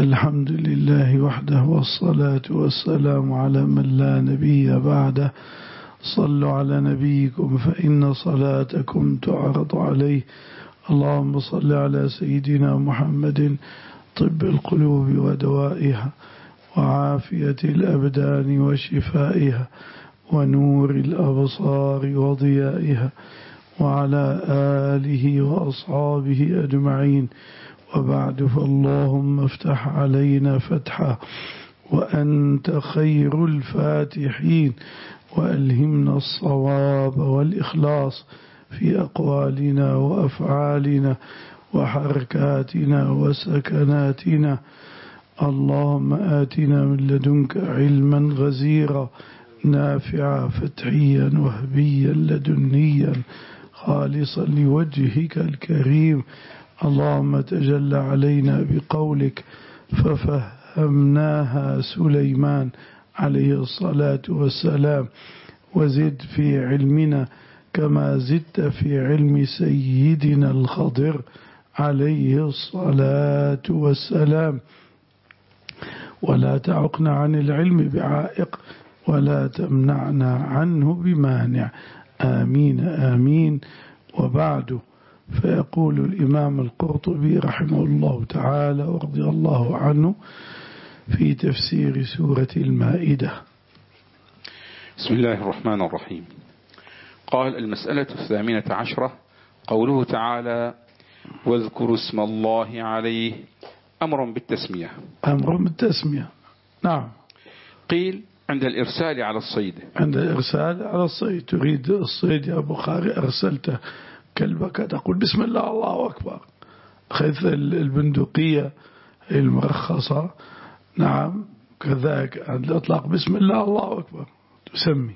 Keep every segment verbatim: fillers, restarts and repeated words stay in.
الحمد لله وحده والصلاة والسلام على من لا نبي بعده. صلوا على نبيكم فإن صلاتكم تعرض عليه. اللهم صل على سيدنا محمد طب القلوب ودوائها وعافية الأبدان وشفائها ونور الأبصار وضيائها وعلى آله وأصحابه أجمعين. وبعد، فاللهم افتح علينا فتحا وأنت خير الفاتحين، وألهمنا الصواب والإخلاص في أقوالنا وأفعالنا وحركاتنا وسكناتنا. اللهم آتنا من لدنك علما غزيرا نافعا فتحيا وهبيا لدنيا خالصا لوجهك الكريم. اللهم تجلى علينا بقولك ففهمناها سليمان عليه الصلاة والسلام، وزد في علمنا كما زدت في علم سيدنا الخضر عليه الصلاة والسلام، ولا تعقنا عن العلم بعائق ولا تمنعنا عنه بمانع. آمين آمين. وبعد، فيقول الإمام القرطبي رحمه الله تعالى ورضي الله عنه في تفسير سورة المائدة: بسم الله الرحمن الرحيم. قال: المسألة الثامنة عشرة، قوله تعالى: واذكروا اسم الله عليه، أمر بالتسمية. أمر بالتسمية، نعم. قيل: عند الإرسال على الصيد. عند الإرسال على الصيد، تريد الصيد يا بخاري، أرسلت كلبك تقول بسم الله الله أكبر. خذ البندقية المرخصة، نعم، كذلك عند الإطلاق بسم الله الله أكبر تسمي،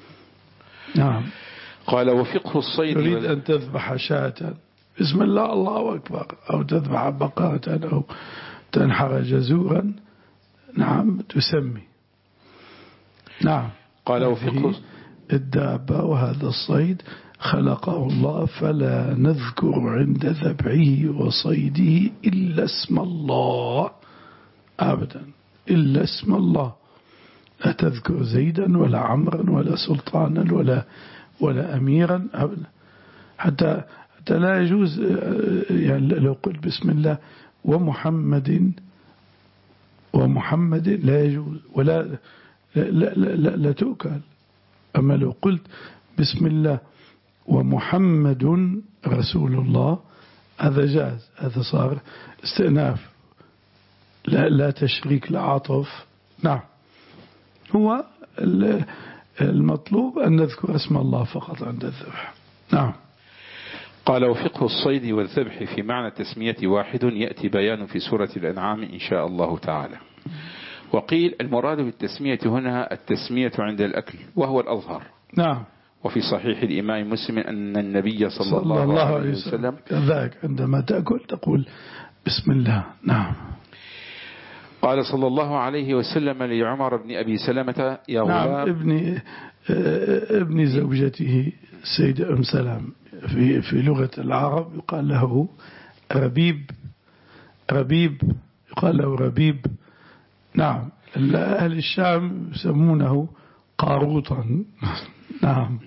نعم. قال: وفقه الصيد، تريد وال... أن تذبح شاة بسم الله الله أكبر، أو تذبح بقرة أو تنحر جزورا، نعم، تسمي، نعم. قال: وفقه الدابة وهذا الصيد خلقه الله، فلا نذكر عند ذبحه وصيده إلا اسم الله أبدا، إلا اسم الله. لا تذكر زيدا ولا عمرا ولا سلطانا ولا ولا أميرا أبدا. حتى حتى لا يجوز، يعني لو قلت بسم الله ومحمد ومحمد لا يجوز، ولا لا, لا, لا, لا, لا تؤكل. أما لو قلت بسم الله ومحمد رسول الله هذا جاز، هذا صار استئناف، لا, لا تشريك، لا عطف، نعم. هو المطلوب أن نذكر اسم الله فقط عند الذبح، نعم. قال: وفقه الصيد والذبح في معنى التسمية واحد، يأتي بيان في سورة الأنعام إن شاء الله تعالى. وقيل: المراد بالتسمية هنا التسمية عند الأكل، وهو الأظهر، نعم. وفي صحيح الإمام مسلم أن النبي صلى, صلى الله, الله عليه وسلم كذلك عندما تأكل تقول بسم الله، نعم. قال صلى الله عليه وسلم لعمر بن أبي سلمة: يا غلام، نعم، ابن ابن زوجته السيدة أم سلام، في في لغة العرب يقال له ربيب، ربيب يقال له ربيب، نعم. أهل الشام يسمونه قاروطا، نعم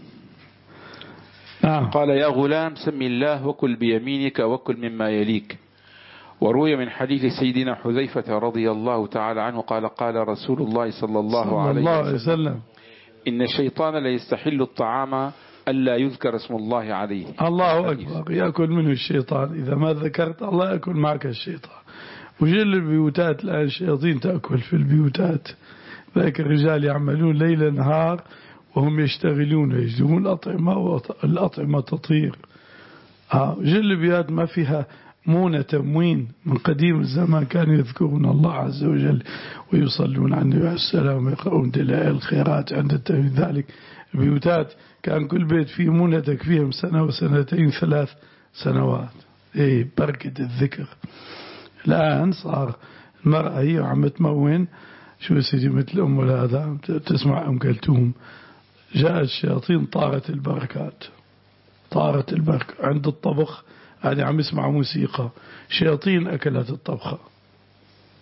نعم. قال: يا غلام، سم الله وكل بيمينك وكل مما يليك. وروي من حديث سيدنا حذيفة رضي الله تعالى عنه قال: قال رسول الله صلى الله, صلى عليه, الله عليه وسلم: إن الشيطان لا يستحل الطعام ألا يذكر اسم الله عليه. الله أكبر، يأكل منه الشيطان، إذا ما ذكرت الله يأكل معك الشيطان. وجل البيوتات الآن الشياطين تأكل في البيوتات، ذلك الرجال يعملون ليل نهار وهم يشتغلون ويجدون الأطعمة، والأطعمة تطير. آه جل البيوت ما فيها مونة تموين، من قديم الزمان كانوا يذكرون الله عز وجل ويصلون على النبي عليه السلام ويقرؤون دلائل الخيرات عند التوحيد. ذلك البيوتات كان كل بيت فيه مونة تكفيهم سنة وسنتين ثلاث سنوات، إيه بركة الذكر. الآن صار المرأة هي عم تمون، شو سيدي، مثل أم هذا تسمع أم كلثوم، جاءت الشياطين طارت البركات، طارت البركة عند الطبخ. هذه عم يسمع موسيقى، شياطين أكلت الطبخة،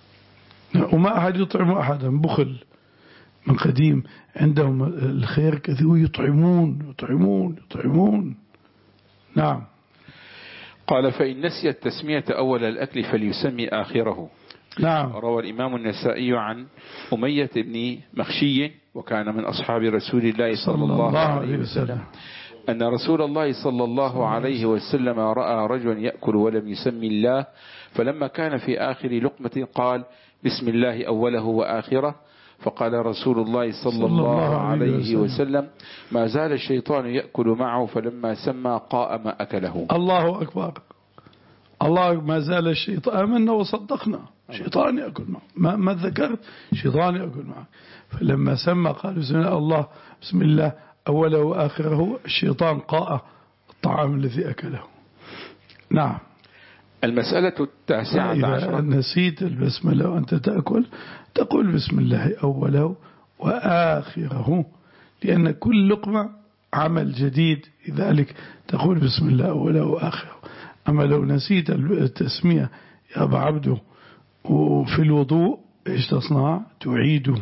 وما أحد يطعم أحدا، بخل من قديم عندهم الخير كثير، يطعمون يطعمون يطعمون. نعم. قال فإن نسي التسمية أول الأكل فليسمي آخره. نعم. روى الإمام النسائي عن أمية بن مخشي وكان من أصحاب رسول الله صلى الله عليه وسلم أن رسول الله صلى الله عليه وسلم رأى رجلا يأكل ولم يسمي الله، فلما كان في آخر لقمة قال بسم الله أوله وآخره، فقال رسول الله صلى الله عليه وسلم ما زال الشيطان يأكل معه، فلما سمى قاء ما أكله. الله أكبر. الله ما زال الشيطان، آمنا وصدقنا، شيطان يأكل معه، ما, ما ذكرت شيطان يأكل معه، فلما سمى قال بسم الله الله بسم الله أوله وآخره، الشيطان قاء الطعام الذي أكله. نعم. المسألة التاسعة عشرة. إذا نسيت البسملة وأنت تأكل تقول بسم الله أوله وآخره، لأن كل لقمة عمل جديد، لذلك تقول بسم الله أوله وآخره. أما لو نسيت التسمية يا أبا عبده وفي الوضوء إيش تصنع؟ تعيده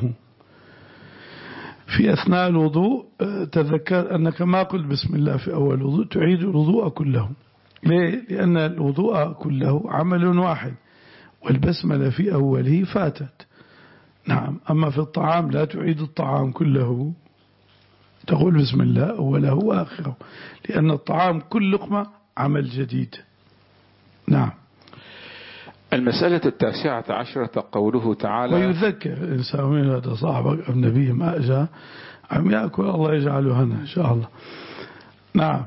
في أثناء الوضوء، تذكر أنك ما قلت بسم الله في أول الوضوء، تعيد الوضوء كله. ليه؟ لأن الوضوء كله عمل واحد، والبسملة في أوله فاتت. نعم. أما في الطعام لا تعيد الطعام كله، تقول بسم الله أوله وآخره، لأن الطعام كل لقمة عمل جديد. نعم. المسألة التاسعة عشرة قوله تعالى ويذكر الإنسان من هذا صاحبك النبي ما أجا عم يأكل، الله يجعله هنا إن شاء الله. نعم.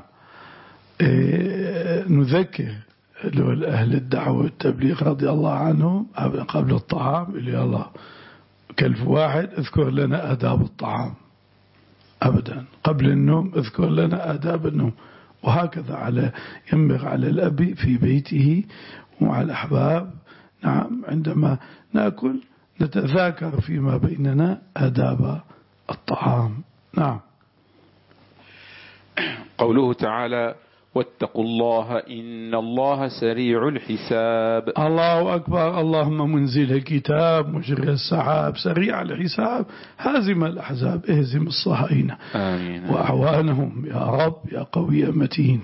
إيه نذكر أهل الدعوة والتبليغ رضي الله عنهم قبل الطعام اللي الله كلف واحد اذكر لنا آداب الطعام، أبدا قبل النوم اذكر لنا آداب النوم، وهكذا على ينبغي على الأب في بيته وعلى الأحباب. نعم. عندما نأكل نتذاكر فيما بيننا آداب الطعام. نعم. قوله تعالى واتقوا الله إن الله سريع الحساب. الله أكبر. اللهم منزل الكتاب مجري السحاب سريع الحساب هازم الأحزاب اهزم الصهاينة آمين وأعوانهم يا رب يا قوي متين.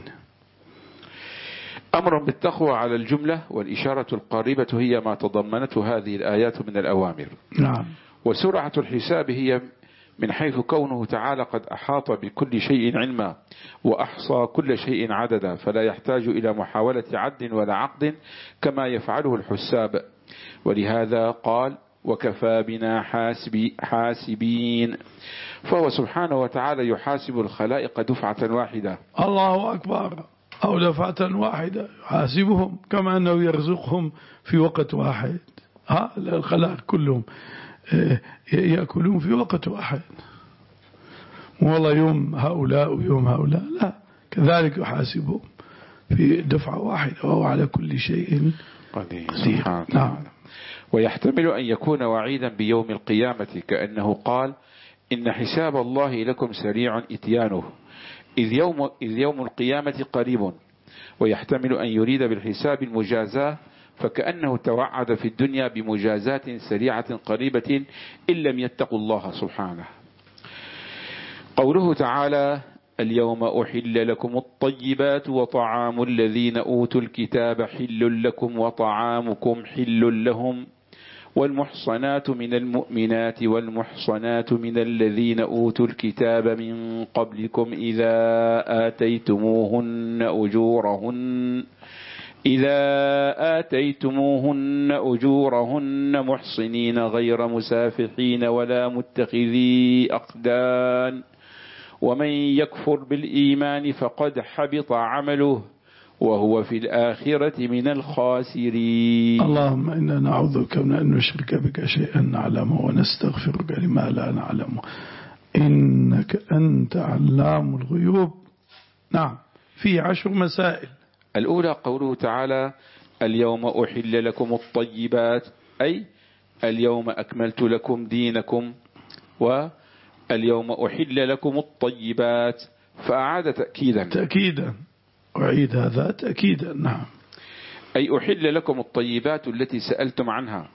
أمر بالتقوى على الجملة، والإشارة القريبة هي ما تضمنته هذه الآيات من الأوامر. نعم. وسرعة الحساب هي من حيث كونه تعالى قد أحاط بكل شيء علما وأحصى كل شيء عددا، فلا يحتاج إلى محاولة عد ولا عقد كما يفعله الحساب، ولهذا قال وكفى بنا حاسبي حاسبين، فهو سبحانه وتعالى يحاسب الخلائق دفعة واحدة. الله أكبر. أو دفعة واحدة يحاسبهم، كما أنه يرزقهم في وقت واحد. ها الخلائق كلهم يأكلون في وقت واحد، والله يوم هؤلاء ويوم هؤلاء، لا، كذلك يحاسبهم في دفعة واحدة وهو على كل شيء قدير. نعم. ويحتمل أن يكون وعيدا بيوم القيامة، كأنه قال إن حساب الله لكم سريع إتيانه، إذ يوم, إذ يوم القيامة قريب. ويحتمل أن يريد بالحساب المجازاة، فكأنه توعد في الدنيا بمجازات سريعة قريبة إن لم يتقوا الله سبحانه. قوله تعالى اليوم أحل لكم الطيبات وطعام الذين أوتوا الكتاب حل لكم وطعامكم حل لهم، والمحصنات من المؤمنات والمحصنات من الذين أوتوا الكتاب من قبلكم إذا آتيتموهن أجورهن إذا آتيتموهن أجورهن محصنين غير مسافحين ولا متخذي أخدان، ومن يكفر بالإيمان فقد حبط عمله وهو في الآخرة من الخاسرين. اللهم إنا نعوذ بك من أن نشرك بك شيئا نعلمه ونستغفرك لما لا نعلمه إنك أنت علام الغيوب. نعم. في عشر مسائل. الأولى قوله تعالى اليوم أحل لكم الطيبات، أي اليوم أكملت لكم دينكم، واليوم أحل لكم الطيبات، فأعاد تأكيدا تأكيدا أعيد هذا تأكيدا. نعم. أي أحل لكم الطيبات التي سألتم عنها،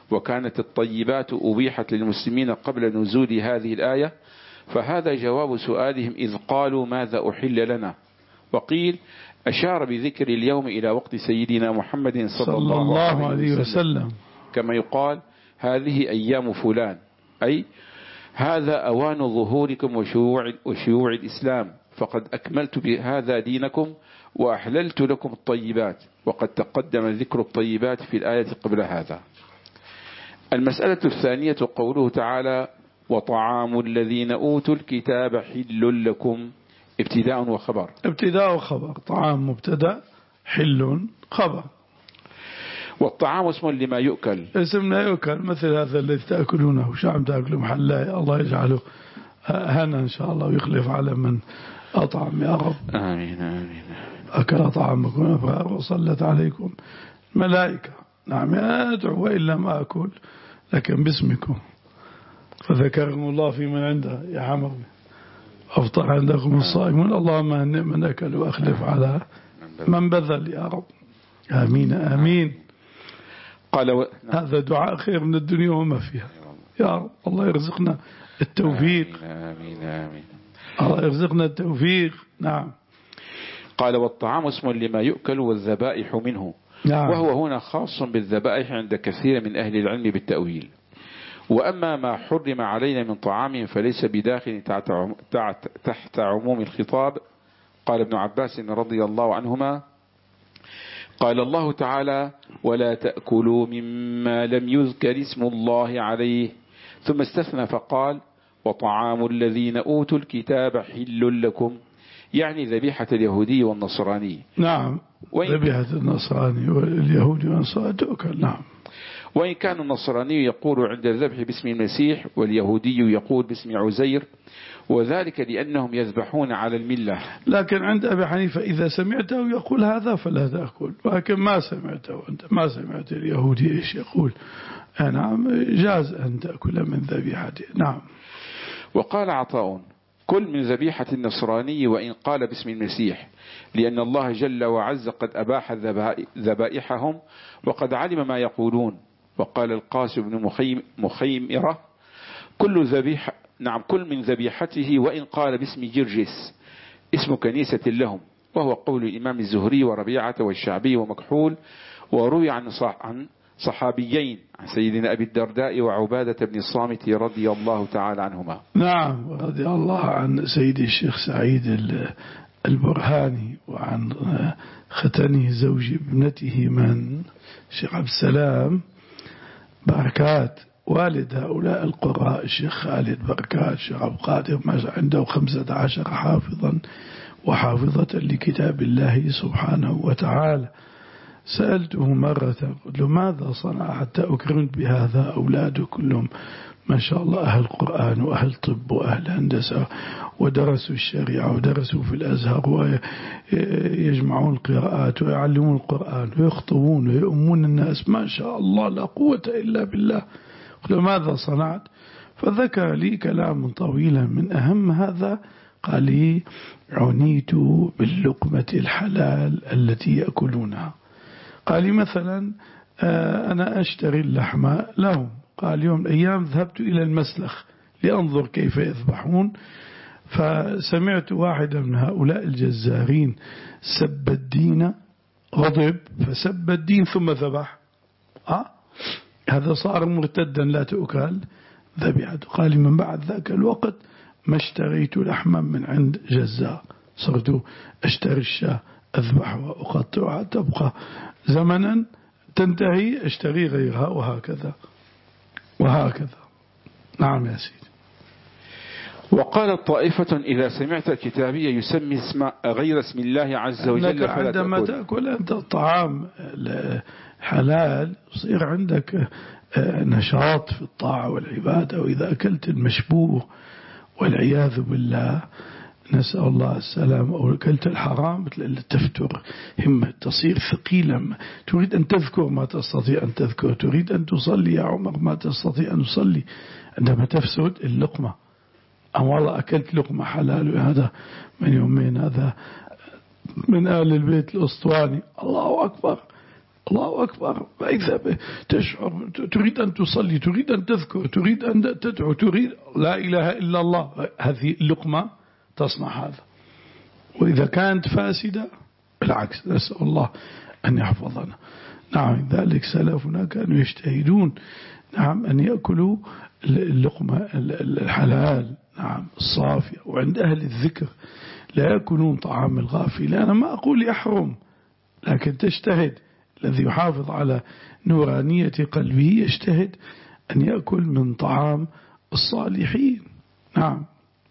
وكانت الطيبات أبيحت للمسلمين قبل نزول هذه الآية، فهذا جواب سؤالهم إذ قالوا ماذا أحل لنا. وقيل أشار بذكر اليوم إلى وقت سيدنا محمد صلى, صلى الله, الله عليه وسلم, وسلم كما يقال هذه أيام فلان، أي هذا أوان ظهوركم وشيوع, وشيوع الإسلام، فقد أكملت بهذا دينكم وأحللت لكم الطيبات، وقد تقدم ذكر الطيبات في الآية قبل هذا. المسألة الثانية قوله تعالى وطعام الذين أوتوا الكتاب حل لكم، ابتداء وخبر. ابتداء وخبر، طعام مبتدا، حل خبر. والطعام اسم لما يؤكل، اسم لا يؤكل، مثل هذا الذي تأكلونه، شو عم تأكلوا محلاي، الله يجعله هنا إن شاء الله ويخلف على من أطعم يا رب. آمين آمين. أكل طعامكم أبرار وصلت عليكم ملائكة. نعم أدعو وإلا ما أكل لكن باسمكم، فذكرهم الله في من عنده يا حمر أفطر عندكم الصائمون، اللهم هنئ من أكل وأخلف على من بذل يا رب. آمين آمين. قال و... هذا دعاء خير من الدنيا وما فيها يا رب. الله يرزقنا التوفيق. آمين آمين. الله يرزقنا التوفيق. نعم. قال والطعام اسم لما يؤكل والذبائح منه. نعم. وهو هنا خاص بالذبائح عند كثير من أهل العلم بالتأويل. وأما ما حرم علينا من طعام فليس بداخل تحت عموم الخطاب. قال ابن عباس رضي الله عنهما قال الله تعالى ولا تأكلوا مما لم يذكر اسم الله عليه، ثم استثنى فقال وطعام الذين أوتوا الكتاب حل لكم، يعني ذبيحة اليهودي والنصراني. نعم. ذبيحة النصراني واليهودي والنصراني تؤكل. نعم. وإن كان النصراني يقول عند الذبح باسم المسيح واليهودي يقول باسم عزير، وذلك لأنهم يذبحون على الملة. لكن عند أبي حنيفة إذا سمعته يقول هذا فلا تأكل، ولكن ما سمعته أنت ما سمعت اليهودي إيش يقول، نعم جاز أن تأكل من ذبيحته. نعم. وقال عطاء كل من ذبيحة النصراني وإن قال باسم المسيح، لأن الله جل وعز قد أباح ذبائحهم وقد علم ما يقولون. وقال القاسم بن مخيم مخيمرة كل ذبيحة نعم كل من ذبيحته وإن قال باسم جرجس اسم كنيسة لهم، وهو قول الإمام الزهري وربيعة والشعبي ومكحول. وروي عن عن صحابيين عن سيدنا أبي الدرداء وعبادة بن الصامت رضي الله تعالى عنهما. نعم. رضي الله عن سيدي الشيخ سعيد البرهاني وعن ختنه زوج ابنته من الشيخ عبد السلام بركات والد هؤلاء القراء الشيخ خالد بركات الشيخ عبد القادر ما عنده خمسة عشر حافظا وحافظة لكتاب الله سبحانه وتعالى. سألته مرة قلت له ماذا صنع حتى أكرمت بهذا؟ أولاده كلهم ما شاء الله أهل قرآن وأهل طب وأهل هندسة ودرسوا الشريعة ودرسوا في الأزهر ويجمعون القراءات ويعلمون القرآن ويخطبون ويؤمون الناس ما شاء الله لا قوة إلا بالله. قلت له ماذا صنعت؟ فذكر لي كلام طويلا من أهم هذا قال لي عنيت باللقمة الحلال التي يأكلونها. قال لي مثلا أنا أشتري اللحم لهم، قال يوم الأيام ذهبت إلى المسلخ لأنظر كيف يذبحون، فسمعت واحدا من هؤلاء الجزارين سب الدين، غضب فسب الدين ثم ذبح. أه؟ هذا صار مرتدا لا تؤكل ذبيحته. قال لي من بعد ذاك الوقت ما اشتريت لحما من عند جزار، صرت أشتري الشاة أذبحها وأقطعها تبقى زمنا تنتهي أشتري غيرها وهكذا وهكذا. نعم يا سيدي. وقالت طائفة إذا سمعت الكتابية يسمي اسم غير اسم الله عز وجل فلا تأكل. عندما تأكل أنت الطعام حلال يصير عندك نشاط في الطاعة والعبادة، وإذا أكلت المشبوه والعياذ بالله نسأل الله السلام أو أكلت الحرام تفتر همة تصير ثقيلة، تريد أن تذكر ما تستطيع أن تذكر، تريد أن تصلي يا عمر ما تستطيع أن تصلي عندما تفسد اللقمة. أم والله أكلت لقمة حلال وهذا من يومين هذا من آل البيت الأسطواني الله أكبر الله أكبر. فإذا تشعر تريد أن تصلي، تريد أن تذكر، تريد أن تدعو، تريد لا إله إلا الله، هذه اللقمة تصنع هذا. وإذا كانت فاسدة بالعكس، نسأل الله أن يحفظنا. نعم، ذلك سلفنا كانوا يجتهدون نعم أن يأكلوا اللقمة الحلال نعم الصافية. وعند أهل الذكر لا يأكلون طعام الغافل. أنا ما أقول يحرم، لكن تجتهد. الذي يحافظ على نورانية قلبه يجتهد أن يأكل من طعام الصالحين. نعم.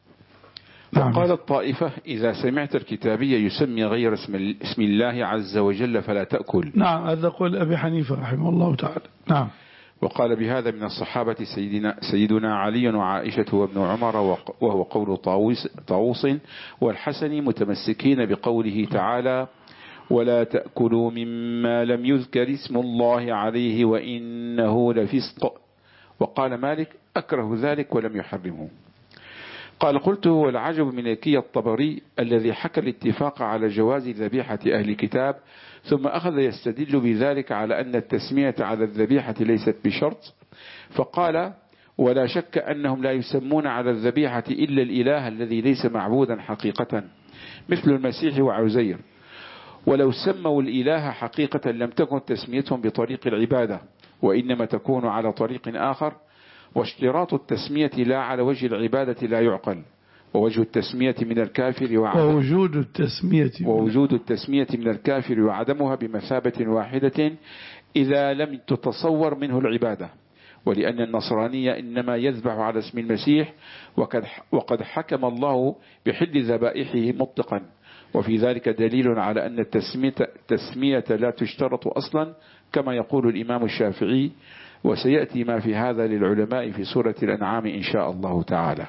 نعم. وقال الطائفة: إذا سمعت الكتابية يسمي غير اسم الله عز وجل فلا تأكل. نعم، هذا قول أبي حنيفة رحمه الله تعالى. نعم. وقال بهذا من الصحابة سيدنا, سيدنا علي وعائشة وابن عمر، وهو قول طاووس, طاووس والحسن، متمسكين بقوله تعالى: ولا تأكلوا مما لم يذكر اسم الله عليه وإنه لفسق. وقال مالك: أكره ذلك ولم يحرمه. قال: قلت: والعجب من الكي الطبري الذي حكى الاتفاق على جواز ذبيحة أهل الكتاب، ثم أخذ يستدل بذلك على أن التسمية على الذبيحة ليست بشرط، فقال: ولا شك أنهم لا يسمون على الذبيحة إلا الإله الذي ليس معبودا حقيقة، مثل المسيح وعزير، ولو سموا الإله حقيقة لم تكن تسميتهم بطريق العبادة، وإنما تكون على طريق آخر. واشتراط التسمية لا على وجه العبادة لا يعقل، ووجه التسمية من الكافر ووجود التسمية ووجود التسمية من الكافر وعدمها بمثابة واحدة إذا لم تتصور منه العبادة. ولأن النصرانية إنما يذبح على اسم المسيح، وقد, وقد حكم الله بحل ذبائحه مطلقا، وفي ذلك دليل على أن التسمية, التسمية لا تشترط أصلا كما يقول الإمام الشافعي، وسيأتي ما في هذا للعلماء في سورة الأنعام إن شاء الله تعالى.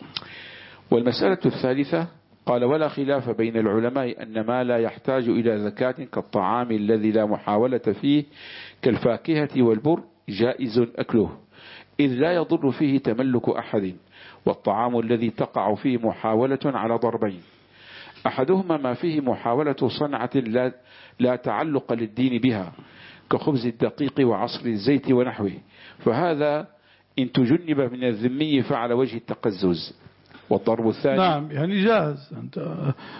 والمسألة الثالثة قال: ولا خلاف بين العلماء أن ما لا يحتاج إلى زكاة كالطعام الذي لا محاولة فيه كالفاكهة والبر جائز أكله، إذ لا يضر فيه تملك أحد. والطعام الذي تقع فيه محاولة على ضربين: أحدهما ما فيه محاولة صنعة لا, لا تعلق للدين بها كخبز الدقيق وعصر الزيت ونحوه، فهذا إن تجنب من الذمي فعلى وجه التقزز. والضرب الثاني نعم يعني جاز أنت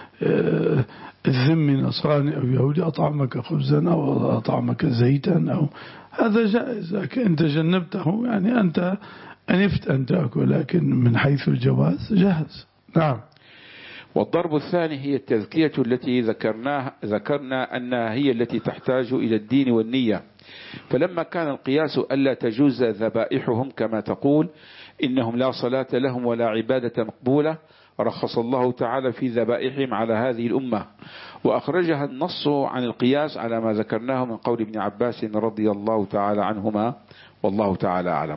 الذمي نصراني أو يهودي أطعمك خبزا أو أطعمك زيتا أو هذا جائز، لكن أنت جنبته يعني أنت أنفت أن تأكل، لكن من حيث الجواز جاهز. نعم. والضرب الثاني هي التذكية التي ذكرناها ذكرنا أنها هي التي تحتاج إلى الدين والنية، فلما كان القياس ألا تجوز ذبائحهم كما تقول إنهم لا صلاة لهم ولا عبادة مقبولة، رخص الله تعالى في ذبائحهم على هذه الأمة، وأخرجها النص عن القياس على ما ذكرناه من قول ابن عباس رضي الله تعالى عنهما، والله تعالى أعلم.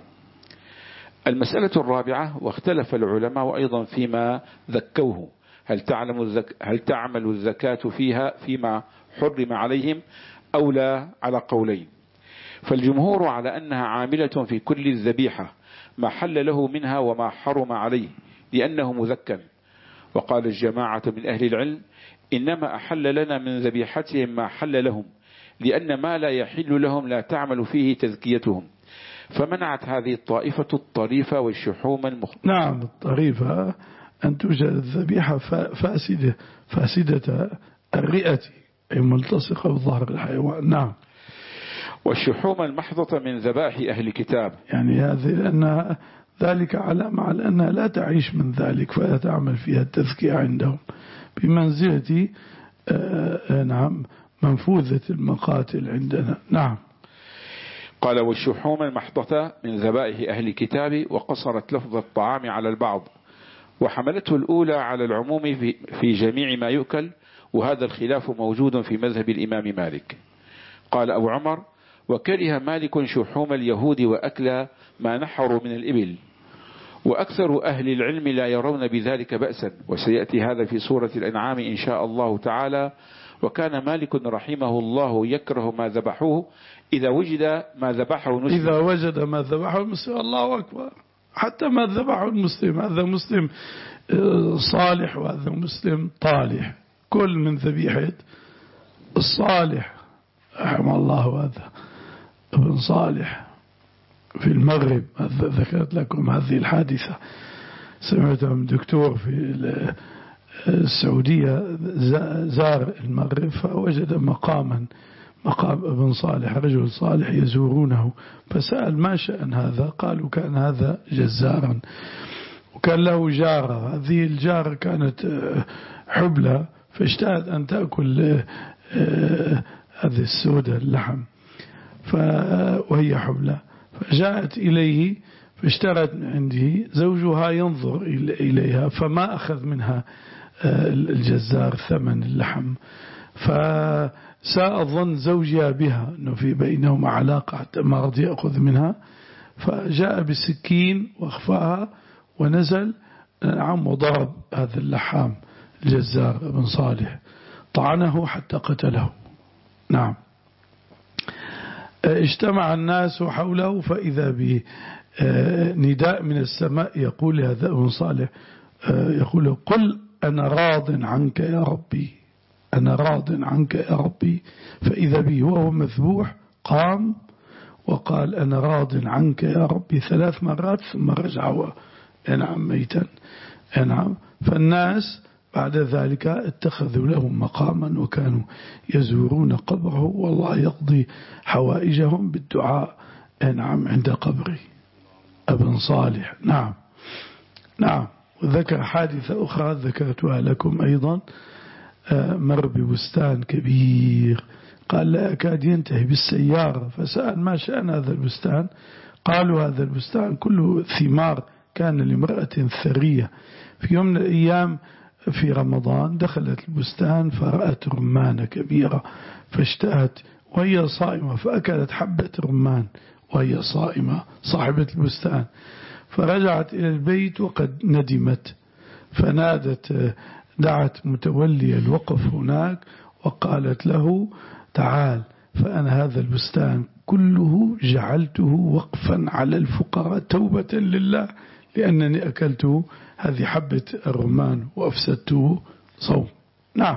المسألة الرابعة: واختلف العلماء أيضا فيما ذكوه، هل تعلم الزك... هل تعمل الزكاة فيها فيما حرم عليهم أو لا، على قولين. فالجمهور على أنها عاملة في كل الذبيحة ما حل له منها وما حرم عليه لأنه مذكى. وقال الجماعة من أهل العلم: إنما أحل لنا من ذبيحتهم ما حل لهم، لأن ما لا يحل لهم لا تعمل فيه تزكيتهم. فمنعت هذه الطائفة الطريفة والشحوم المخ... نعم، الطريفة أن توجد الذبيحة فاسدة فاسدة الرئة أي ملتصقة بظهر الحيوان. نعم. والشحوم المحضة من ذبائح أهل الكتاب، يعني هذه لأن ذلك علامة على أنها لا تعيش من ذلك فلا تعمل فيها التزكية عندهم بمنزلة آه نعم منفوذة المقاتل عندنا. نعم. قال: والشحوم المحضة من ذبائح أهل الكتاب، وقصرت لفظ الطعام على البعض، وحملته الأولى على العموم في, في جميع ما يؤكل، وهذا الخلاف موجود في مذهب الإمام مالك. قال أبو عمر: وكره مالك شحوم اليهود وأكل ما نحروا من الإبل، وأكثر أهل العلم لا يرون بذلك بأسا، وسيأتي هذا في سورة الأنعام إن شاء الله تعالى. وكان مالك رحمه الله يكره ما ذبحوه إذا وجد ما ذبحه المسلم إذا وجد ما ذبحه المسلم. الله أكبر. حتى ما ذبحه المسلم، هذا مسلم صالح وهذا مسلم طالح، كل من ذبيحة الصالح رحمه الله هذا ابن صالح في المغرب. ذكرت لكم هذه الحادثة، سمعتها من دكتور في السعودية زار المغرب فوجد مقاما مقام ابن صالح، رجل صالح يزورونه، فسأل ما شأن هذا؟ قالوا كان هذا جزارا وكان له جارة، هذه الجارة كانت حبلى فاشتهت أن تأكل هذه السودة اللحم وهي حبلى، فجاءت إليه فاشترت من عنده، زوجها ينظر إليها فما أخذ منها الجزار ثمن اللحم، فساء ظن زوجها بها أنه في بينهما علاقة حتى ما رضي يأخذ منها، فجاء بسكين واخفاها ونزل نعم وضرب هذا اللحام الجزار ابن صالح، طعنه حتى قتله. نعم. اجتمع الناس حوله فإذا بنداء من السماء يقول هذا ابن صالح، يقول قل أنا راض عنك يا ربي، أنا راض عنك يا ربي، فإذا به وهو مذبوح قام وقال أنا راض عنك يا ربي ثلاث مرات ثم رجع نعم ميتا. نعم. فالناس بعد ذلك اتخذوا له مقاما وكانوا يزورون قبره والله يقضي حوائجهم بالدعاء نعم عند قبره ابن صالح. نعم. نعم. وذكر حادثة أخرى ذكرتها لكم أيضا، مر ببستان كبير قال لا يكاد ينتهي بالسيارة، فسأل ما شأن هذا البستان؟ قالوا هذا البستان كله ثمار كان لامرأة ثرية، في يوم من الأيام في رمضان دخلت البستان فرأت رمانة كبيرة فاشتهت وهي صائمة فأكلت حبة رمان وهي صائمة صاحبة البستان، فرجعت إلى البيت وقد ندمت فنادت دعت متولي الوقف هناك وقالت له تعال فأنا هذا البستان كله جعلته وقفا على الفقراء توبة لله لأنني أكلته هذه حبة الرمان وأفسدته صوم. نعم.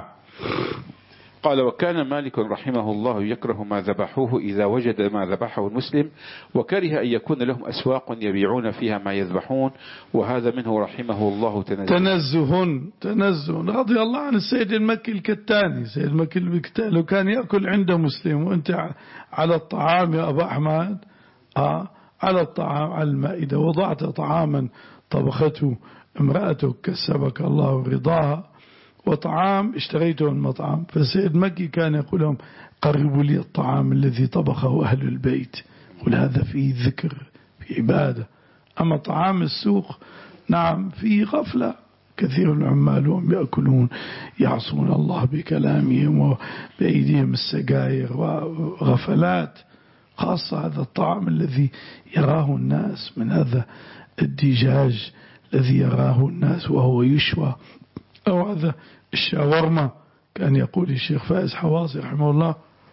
قال وكان مالك رحمه الله يكره ما ذبحوه إذا وجد ما ذبحه المسلم، وكره أن يكون لهم أسواق يبيعون فيها ما يذبحون، وهذا منه رحمه الله تنزه تنزه تنزه رضي الله عن السيد المكي الكتاني. سيد المكي الكتاني لو كان يأكل عنده مسلم وأنت على الطعام يا أبا أحمد آه على الطعام على المائدة وضعت طعاما طبخته امرأتك كسبك الله رضاها وطعام اشتريته من مطعم، فسيد مكي كان يقول لهم قربوا لي الطعام الذي طبخه أهل البيت، يقول هذا فيه ذكر في عبادة. أما طعام السوق نعم فيه غفلة، كثير من عمالهم يأكلون يعصون الله بكلامهم وبأيديهم السجاير وغفلات، خاصة هذا الطعام الذي يراه الناس من هذا الدجاج الذي يراه الناس وهو يشوى، أو هذا الشاورما. كان يقول الشيخ فائز حواصي رحمه الله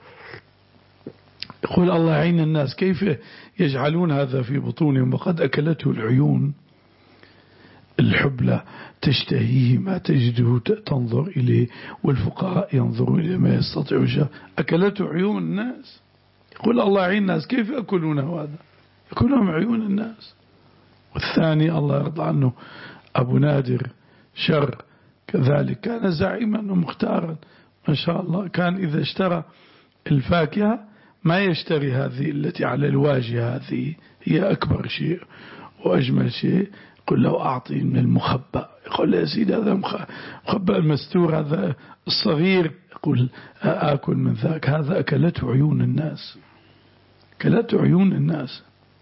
يقول الله يعين الناس كيف يجعلون هذا في بطونهم وقد أكلته العيون الحبلى تشتهيه ما تجده تنظر إليه والفقراء ينظرون إلى ما يستطيع شيء، أكلته عيون الناس. يقول الله يعين الناس كيف يأكلونه هذا؟ يأكلهم عيون الناس. والثاني الله يرضى عنه أبو نادر شر كذلك كان زعيما ومختارا ما شاء الله، كان إذا اشترى الفاكهة ما يشتري هذه التي على الواجهة، هذه هي أكبر شيء وأجمل شيء، يقول له أعطي من المخبأ، يقول يا سيدي هذا مخبأ المستور هذا الصغير، يقول آكل من ذاك، هذا أكلته عيون الناس، أكلته عيون الناس.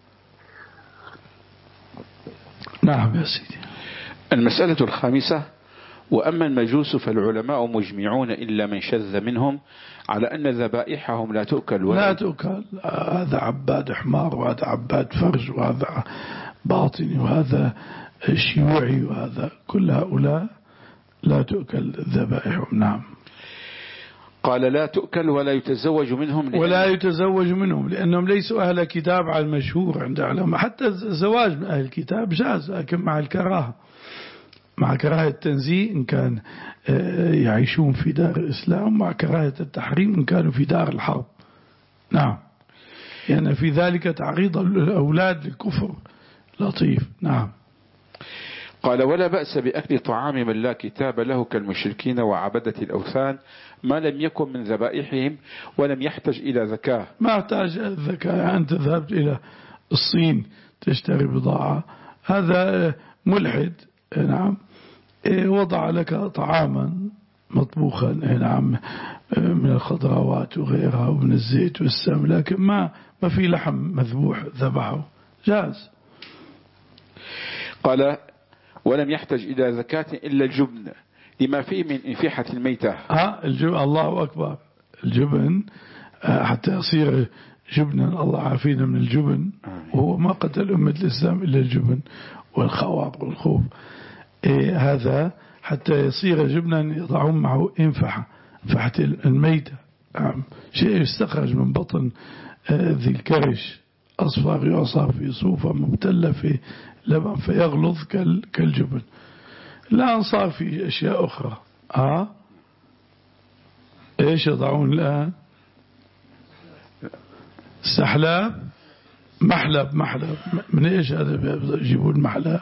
نعم يا سيدي. المسألة الخامسة وأما المجوس فالعلماء مجمعون إلا من شذ منهم على أن ذبائحهم لا تؤكل ولا لا تؤكل، هذا عباد حمار وهذا عباد فرج وهذا باطني وهذا شيوعي وهذا كل هؤلاء لا تؤكل ذبائحهم. نعم. قال لا تؤكل ولا يتزوج منهم ولا يتزوج منهم لأنهم ليسوا أهل كتاب على المشهور عند علماء، حتى الزواج من أهل الكتاب جاز لكن مع الكراهة، مع كراهة التنزيه إن كان يعيشون في دار الإسلام، مع كراهة التحريم إن كانوا في دار الحرب. نعم، يعني في ذلك تعريض الأولاد للكفر لطيف. نعم. قال ولا بأس بأكل طعام من لا كتاب له كالمشركين وعبدة الأوثان ما لم يكن من ذبائحهم ولم يحتج إلى زكاة. ما احتاج الزكاة. أنت ذهبت إلى الصين تشتري بضاعة، هذا ملحد نعم وضع لك طعاما مطبوخا نعم من الخضروات وغيرها ومن الزيت والسم، لكن ما ما في لحم مذبوح ذبحه، جاز. قال ولم يحتج إلى زكاة إلا الجبن لما فيه من انفحة الميتة. ها الجبن، الله أكبر، الجبن حتى يصير جبنا، الله عافينا من الجبن، وهو ما قتل أمة الإسلام إلا الجبن والخواب والخوف. إيه هذا حتى يصير جبنا يضعون معه انفحة، انفحة الميتة، شيء يستخرج من بطن ذي الكرش، أصفر يعصر في صوفة مبتلة في لبن فيغلظ كالجبن. الآن صار في أشياء أخرى. آه إيش يضعون الآن؟ استحلاب، محلب. محلب من إيش هذا يجيبون محلب؟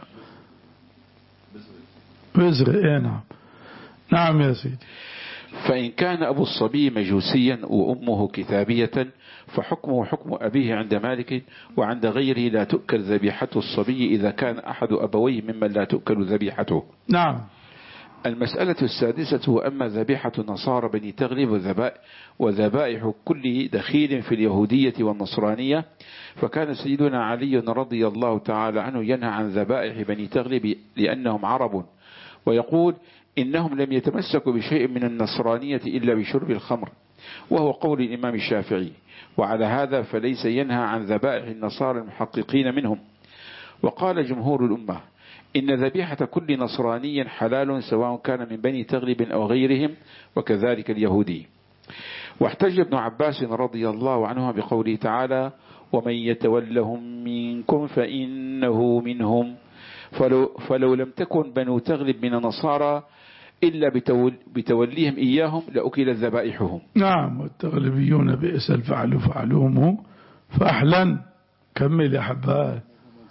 بزر. إيه نعم. نعم يا سيدي. فإن كان أبو الصبي مجوسيا وأمه كتابية فحكمه حكم أبيه عند مالك، وعند غيره لا تؤكل ذبيحة الصبي إذا كان أحد أبويه ممن لا تؤكل ذبيحته. نعم. المسألة السادسة وأما ذبيحة النصارى بني تغلب وذبائح كل دخيل في اليهودية والنصرانية، فكان سيدنا علي رضي الله تعالى عنه ينهى عن ذبائح بني تغلب لأنهم عرب، ويقول إنهم لم يتمسكوا بشيء من النصرانية إلا بشرب الخمر، وهو قول الإمام الشافعي، وعلى هذا فليس ينهى عن ذبائح النصارى المحققين منهم. وقال جمهور الأمة إن ذبيحة كل نصراني حلال سواء كان من بني تغلب أو غيرهم، وكذلك اليهودي. واحتج ابن عباس رضي الله عنه بقوله تعالى ومن يتولهم منكم فإنه منهم، فلو, فلو لم تكن بنو تغلب من النصارى إلا بتول بتوليهم إياهم لأكلت ذبائحهم. نعم. والتغلبيون بئس الفعل فعلهم فأحلا. كمل يا حبان.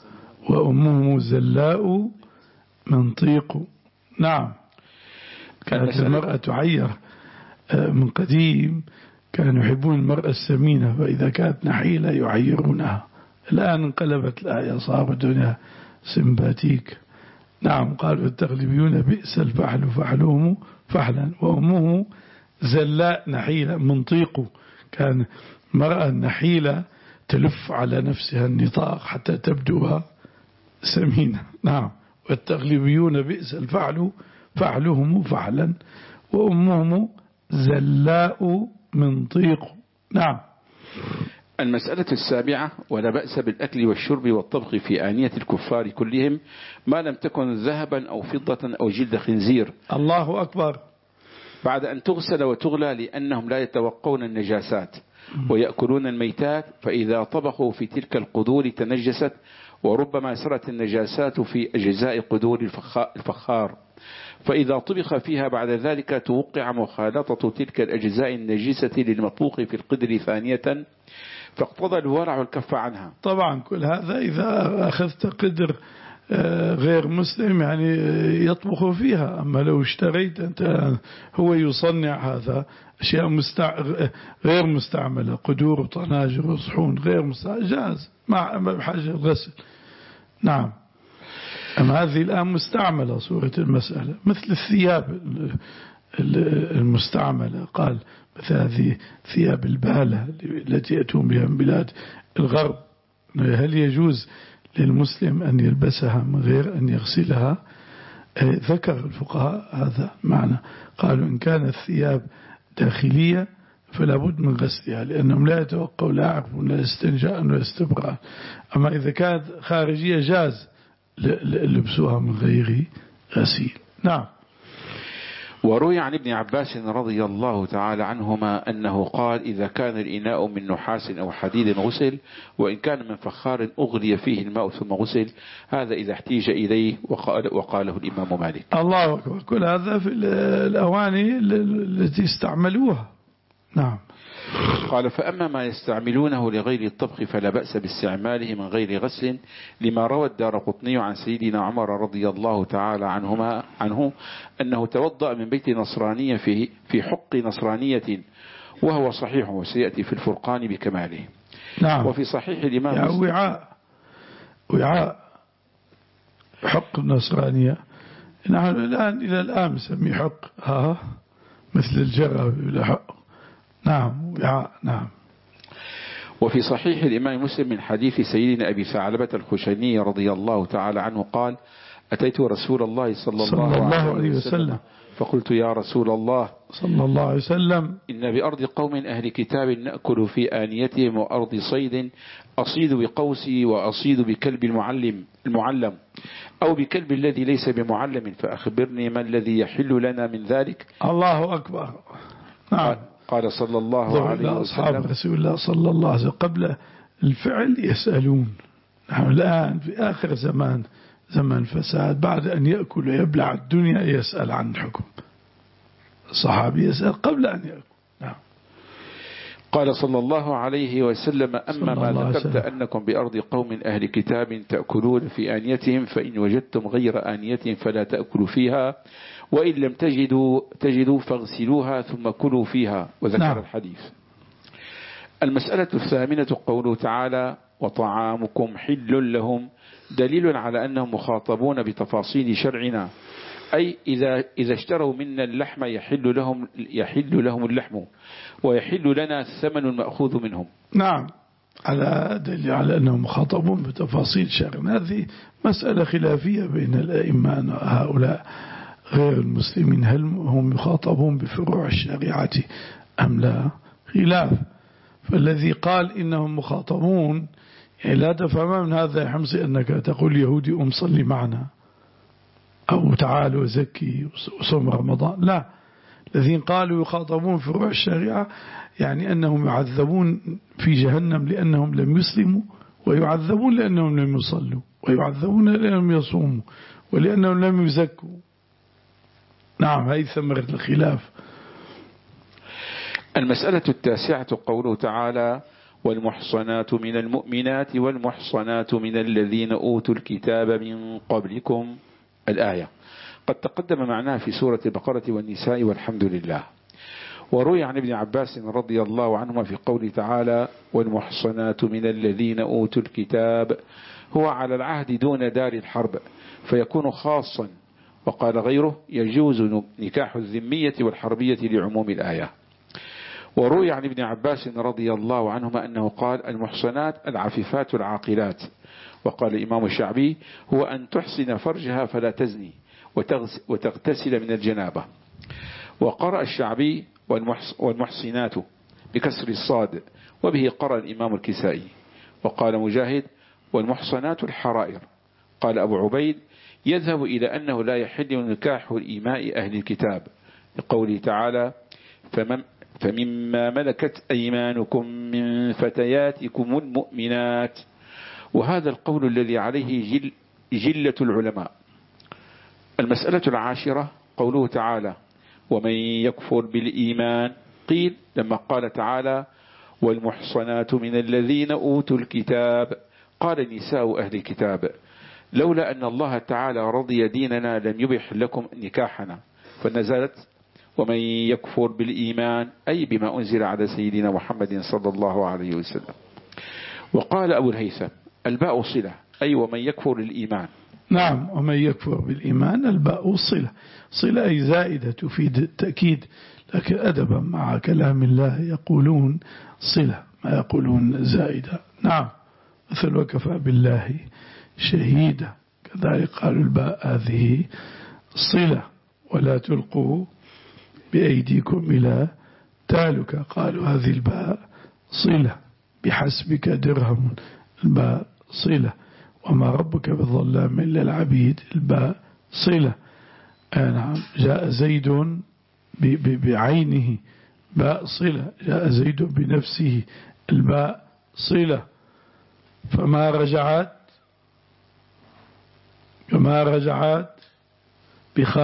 وأمه زلاء منطيق. نعم. كانت المرأة تعير من قديم، كانوا يحبون المرأة السمينة، فإذا كانت نحيلة يعيرونها. الآن انقلبت الآية، صار الدنيا سمباتيك. نعم. قالوا التغلبيون بئس الفعل فعلهم فحلا. وأمه زلاء نحيلة منطيق، كان مرأة نحيلة تلف على نفسها النطاق حتى تبدو سمينة. نعم. والتغلبيون بئس الفعل فعلهم فعلا وأمهم زلاء منطيق. نعم. المسألة السابعة ولا بأس بالأكل والشرب والطبخ في آنية الكفار كلهم ما لم تكن ذهبا أو فضة أو جلد خنزير. الله أكبر. بعد أن تغسل وتغلى لأنهم لا يتوقون النجاسات ويأكلون الميتات، فإذا طبخوا في تلك القدور تنجست، وربما سرت النجاسات في أجزاء قدور الفخار، فإذا طبخ فيها بعد ذلك توقع مخالطة تلك الأجزاء النجسة للمطبوخ في القدر ثانية، فاقتضى الورع الكف عنها. طبعا كل هذا إذا أخذت قدر غير مسلم يعني يطبخ فيها، أما لو اشتريت أنت هو يصنع هذا أشياء مستع... غير مستعملة، قدور وطناجر وصحون غير مستعملة، جاز مع بحاجة الغسل. نعم. أما هذه الآن مستعملة صورة المسألة، مثل الثياب المستعملة، قال مثل هذه ثياب البالة التي يأتون بها من بلاد الغرب، هل يجوز للمسلم أن يلبسها من غير أن يغسلها؟ ذكر الفقهاء هذا معنى، قالوا إن كانت الثياب داخلية فلا بد من غسلها، لأنهم لا يتوقعوا لا يعرفون لا استنجاء ولا استبراء. أما إذا كانت خارجية جاز لبسوها من غير غسيل. نعم. وروي عن ابن عباس رضي الله تعالى عنهما أنه قال إذا كان الإناء من نحاس أو حديد غسل، وإن كان من فخار أغلي فيه الماء ثم غسل، هذا إذا احتيج إليه، وقال وقاله الإمام مالك. الله أكبر. كل هذا في الأواني التي استعملوها. نعم. قال فأما ما يستعملونه لغير الطبخ فلا بأس باستعماله من غير غسل، لما روى الدارقطني عن سيدنا عمر رضي الله تعالى عنهما عنه أنه توضأ من بيت نصرانية في في حق نصرانية، وهو صحيح وسيأتي في الفرقان بكماله. نعم. وفي صحيح الإمام يعني مسلم وعاء وعاء حق النصرانية، نحن الآن إلى الآن نسميه حق، ها مثل الجرب إلى حق. نعم وعاء. نعم. وفي صحيح الإمام مسلم من حديث سيدنا أبي ثعلبة الخشني رضي الله تعالى عنه قال أتيت رسول الله صلى الله, صلى الله عليه وسلم فقلت يا رسول الله صلى الله عليه وسلم إن بأرض قوم أهل كتاب نأكل في آنيتهم وأرض صيد، أصيد بقوسي وأصيد بكلب المعلم المعلم أو بكلب الذي ليس بمعلم، فأخبرني ما الذي يحل لنا من ذلك. الله أكبر. نعم. قال صلى الله عليه وسلم أصحاب رسول الله صلى الله عليه وسلم قبل الفعل يسألون. نحن الآن في آخر زمان، زمان فساد، بعد أن يأكل ويبلع الدنيا يسأل عن الحكم. الصحابي يسأل قبل أن يأكل. نعم. قال صلى الله عليه وسلم أما ما ذكرت أنكم بأرض قوم أهل كتاب تأكلون في آنيتهم، فإن وجدتم غير آنيتهم فلا تأكلوا فيها، وإن لم تجدوا تجدوا فاغسلوها ثم كلوا فيها. وذكر نعم. الحديث. المسألة الثامنة قوله تعالى وطعامكم حل لهم، دليل على أنهم مخاطبون بتفاصيل شرعنا، أي إذا إذا اشتروا منا اللحم يحل لهم يحل لهم اللحم، ويحل لنا الثمن المأخوذ منهم. نعم. على دليل على أنهم مخاطبون بتفاصيل شرعنا. هذه مسألة خلافية بين الأئمة هؤلاء غير المسلمين، هل هم مخاطبون بفروع الشريعة أم لا؟ خلاف. فالذي قال إنهم مخاطبون يعني لا تفهم من هذا يا حمزي أنك تقول يهودي أم صلي معنا أو تعالوا زكي وصوم رمضان، لا. الذين قالوا يخاطبون في فروع الشريعة يعني أنهم يعذبون في جهنم لأنهم لم يسلموا، ويعذبون لأنهم لم يصلوا، ويعذبون لأنهم يصوموا، ولأنهم لم يزكوا. نعم. هذه ثمرة الخلاف. المسألة التاسعة قوله تعالى والمحصنات من المؤمنات والمحصنات من الذين أوتوا الكتاب من قبلكم، الآية قد تقدم معناها في سورة البقرة والنساء والحمد لله. وروي عن ابن عباس رضي الله عنهما في قوله تعالى والمحصنات من الذين أوتوا الكتاب هو على العهد دون دار الحرب فيكون خاصا، وقال غيره يجوز نكاح الذمية والحربية لعموم الآية. وروي عن ابن عباس رضي الله عنهما أنه قال المحصنات العفيفات العاقلات. وقال الإمام الشعبي هو أن تحسن فرجها فلا تزني وتغتسل من الجنابة. وقرأ الشعبي والمحصنات بكسر الصاد، وبه قرأ الإمام الكسائي. وقال مجاهد والمحصنات الحرائر. قال أبو عبيد يذهب إلى أنه لا يحل نكاح الإماء أهل الكتاب لقوله تعالى فمن فمما ملكت أيمانكم من فتياتكم المؤمنات. وهذا القول الذي عليه جل جلة العلماء. المسألة العاشرة قوله تعالى ومن يكفر بالإيمان، قيل لما قال تعالى والمحصنات من الذين أوتوا الكتاب قال نساء أهل الكتاب لولا أن الله تعالى رضي ديننا لم يبح لكم نكاحنا، فنزلت ومن يكفر بالإيمان أي بما أنزل على سيدنا محمد صلى الله عليه وسلم. وقال أبو الهيثم الباء صلة أي ومن يكفر الإيمان. نعم. ومن يكفر بالإيمان الباء صلة، صلة أي زائدة تفيد التأكيد، لكن أدبا مع كلام الله يقولون صلة ما يقولون زائدة. نعم. مثل وكفى بالله شهيدا، كذلك قالوا الباء هذه صلة. ولا تلقوا بأيديكم إلى تالك، قالوا هذه الباء صلة. بحسبك درهم الباء صلة. وما ربك بظلام للعبيد الباء صلة. نعم. جاء زيد بعينه باء صلة، جاء زيد بنفسه الباء صلة. فما رجعت فما رجعت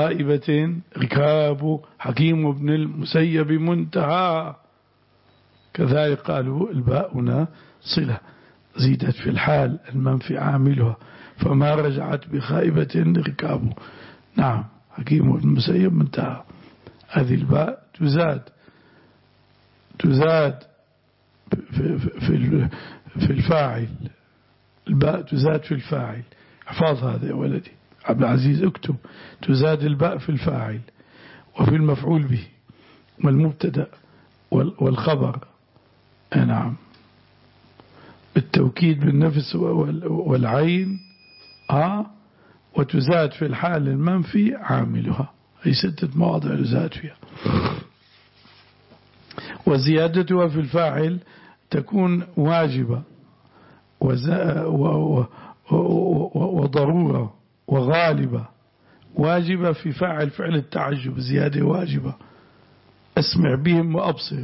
بخائبة ركاب حكيم بن المسيب منتهى. كذلك قالوا الباء هنا صلة زيدت في الحال المنفي عاملها فما رجعت بخائبة ركابه. نعم حكيم بن المسيب منتهى. هذه الباء تزاد تزاد في, في, في الفاعل. الباء تزاد في الفاعل. احفظ هذا يا ولدي عبد العزيز اكتب. تزاد الباء في الفاعل وفي المفعول به والمبتدا والخبر. نعم التوكيد بالنفس والعين آه وتزاد في الحال المنفي عاملها. هي ستة مواضع تزاد فيها. وزيادتها في الفاعل تكون واجبة وضرورة وغالبة. واجبة في فاعل فعل التعجب زيادة واجبة. أسمع بهم وأبصر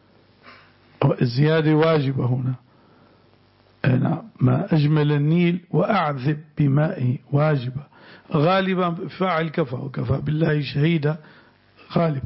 الزيادة واجبة هنا. أنا ما أجمل النيل وأعذب بمائه واجبة. غالبا فاعل كفى وكفى بالله شهيدا غالبا.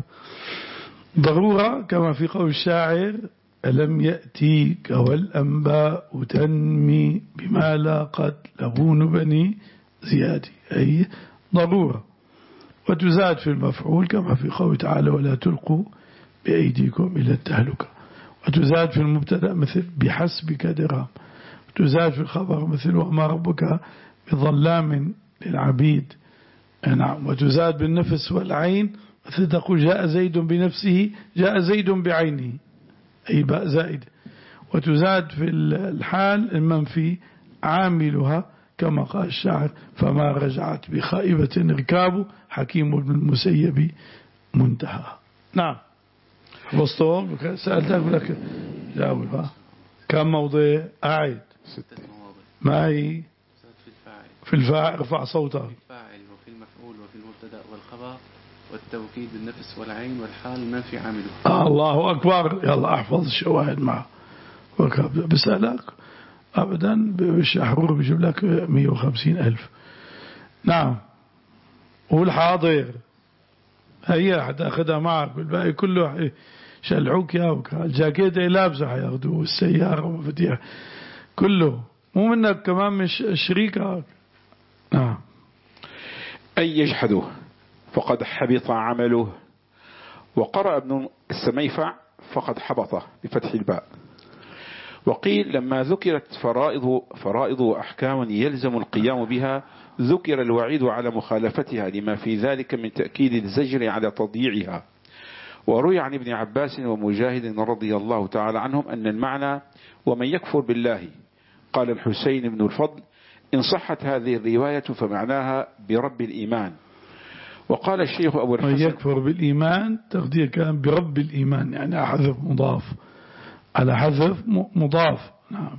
ضرورة كما في قول الشاعر ألم يأتيك والأنباء تنمي بما لاقت لبون بني زيادي أي ضرورة. وتزاد في المفعول كما في قول تعالى ولا تلقوا بأيديكم إلى التهلكة. وتزاد في المبتدأ مثل بحسبك درهم. وتزاد في الخبر مثل وما ربك بظلام للعبيد. نعم. وتزاد بالنفس والعين مثل تقول جاء زيد بنفسه جاء زيد بعينه أي باء زائد. وتزاد في الحال المنفي عاملها كما قال الشاعر فما رجعت بخائبة ركاب حكيم بن المسيب منتهى. نعم حفظتهم سألتك لك جاوبها. كم موضع أعيد ما هي في الفاعل ارفع صوتك. في الفاعل وفي المفعول وفي المبتدا والخبر والتوكيد بالنفس والعين والحال المنفي عامله. آه الله أكبر. يلا أحفظ الشواهد معه. بسألك أبدا بالشحرور بيجيب لك مية وخمسين ألف. نعم. والحاضر هي حتى أخذها معك والباقي كله شلعوك يا وكا الجاكيت لابسه حياخدوه والسيارة ومفاتيح كله مو منك كمان مش شريكك. نعم. أن يجحدوه فقد حبط عمله. وقرأ ابن السميفع فقد حبطه بفتح الباء. وقيل لما ذكرت فرائض فرائض وأحكام يلزم القيام بها ذكر الوعيد على مخالفتها لما في ذلك من تأكيد الزجر على تضييعها. وروي عن ابن عباس ومجاهد رضي الله تعالى عنهم أن المعنى ومن يكفر بالله. قال الحسين بن الفضل إن صحت هذه الرواية فمعناها برب الإيمان. وقال الشيخ أبو الحسن من يكفر بالإيمان تقدير كان برب الإيمان يعني حذف مضاف على حذف مضاف. نعم.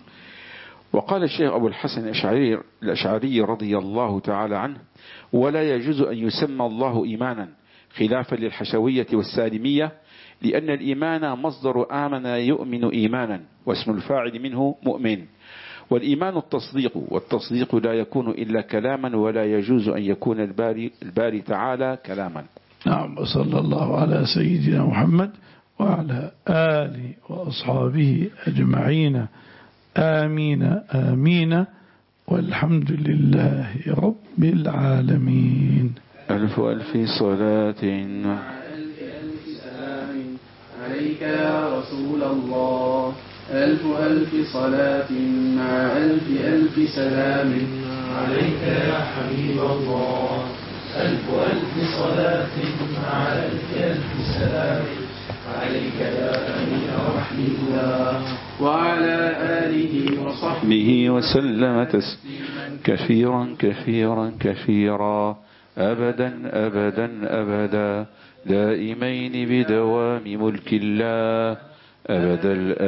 وقال الشيخ أبو الحسن الأشعري, الأشعري رضي الله تعالى عنه ولا يجوز أن يسمى الله إيمانا خلافا للحشوية والسالمية لأن الإيمان مصدر آمن يؤمن إيمانا واسم الفاعل منه مؤمن. والإيمان التصديق والتصديق لا يكون إلا كلاما ولا يجوز أن يكون الباري, الباري تعالى كلاما. نعم. وصلى الله على سيدنا محمد وعلى آله وأصحابه أجمعين آمين آمين والحمد لله رب العالمين. ألف ألف صلاة ألف ألف سلام عليك يا رسول الله. ألف ألف صلاة مع ألف ألف سلام عليك يا حبيب الله. ألف ألف صلاة مع ألف ألف سلام عليك يا أمين رحمة الله وعلى آله وصحبه وسلم تسليما كثيرا كثيرا كثيرا أبدا أبدا أبدا دائمين بدوام ملك الله أبد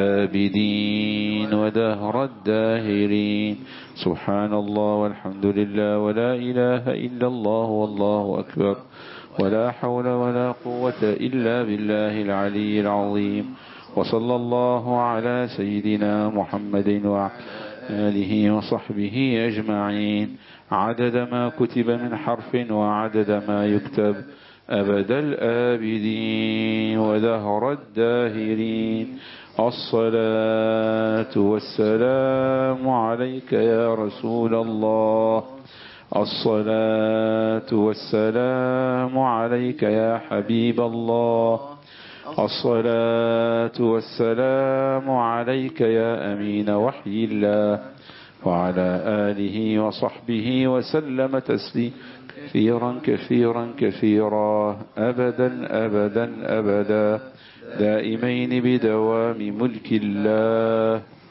الآبدين ودهر الداهرين. سبحان الله والحمد لله ولا إله إلا الله والله أكبر ولا حول ولا قوة إلا بالله العلي العظيم. وصلى الله على سيدنا محمد وعلى آله وصحبه أجمعين عدد ما كتب من حرف وعدد ما يكتب أبد الآبدين ودهر الداهرين. الصلاة والسلام عليك يا رسول الله. الصلاة والسلام عليك يا حبيب الله. الصلاة والسلام عليك يا أمين وحي الله، وعلى آله وصحبه وسلم تسليما كثيرا كثيرا كثيرا أبدا أبدا أبدا دائمين بدوام ملك الله.